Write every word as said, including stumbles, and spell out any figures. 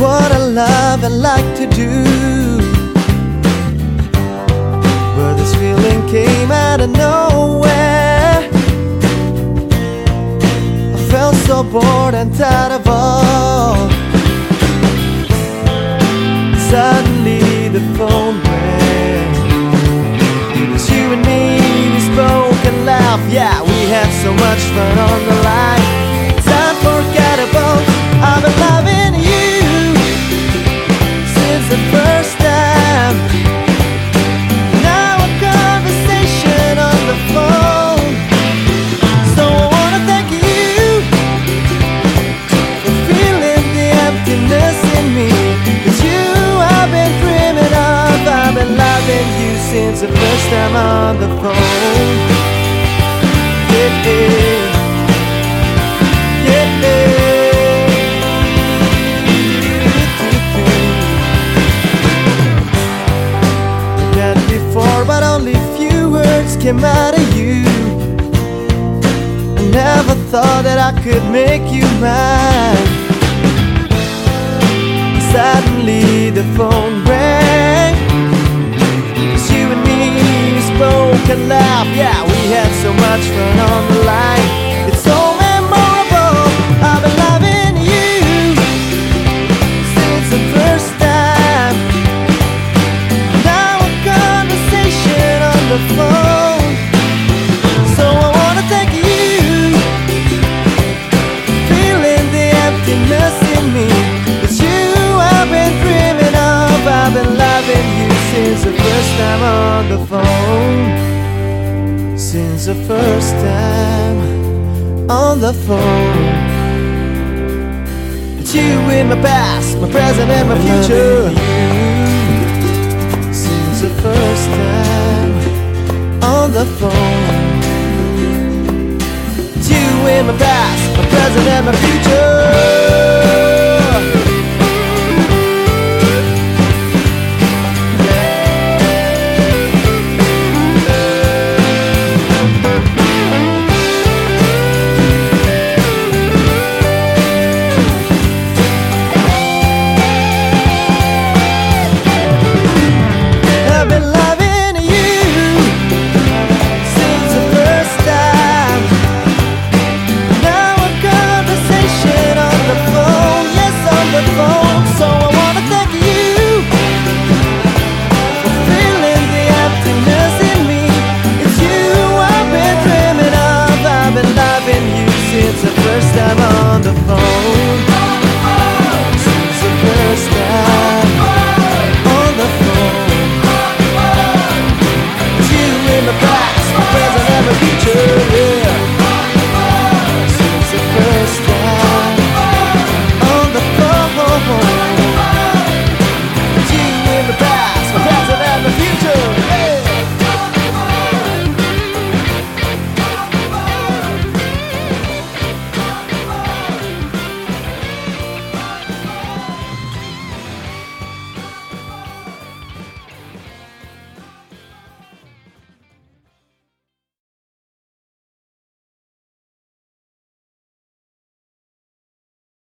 what I love and like to do. But this feeling came out of nowhere. I felt so bored and tired of all. Suddenly the phone rang. It was you and me, we spoke and laughed. Yeah, we had so much fun on the line. It's unforgettable, I've been loving you since the first time. Now a conversation on the phone. So I wanna thank you for feeling the emptiness in me. It's you I've been dreaming of. I've been loving you since the first time on the phone. Yeah, yeah. But only few words came out of you. I never thought that I could make you mine. Suddenly the phone rang. It was you and me, we spoke and laughed. Yeah, we had so much fun on the line. It's so memorable, I've been loving you since the first time. Now a conversation on the phone. So I wanna thank you, feeling the emptiness in me. It's you I've been dreaming of. I've been loving you since the first time on the phone. Since the first time on the phone. It's you in my past, my present and my future. Since the first time on the phone. It's you in my past, my present and my future.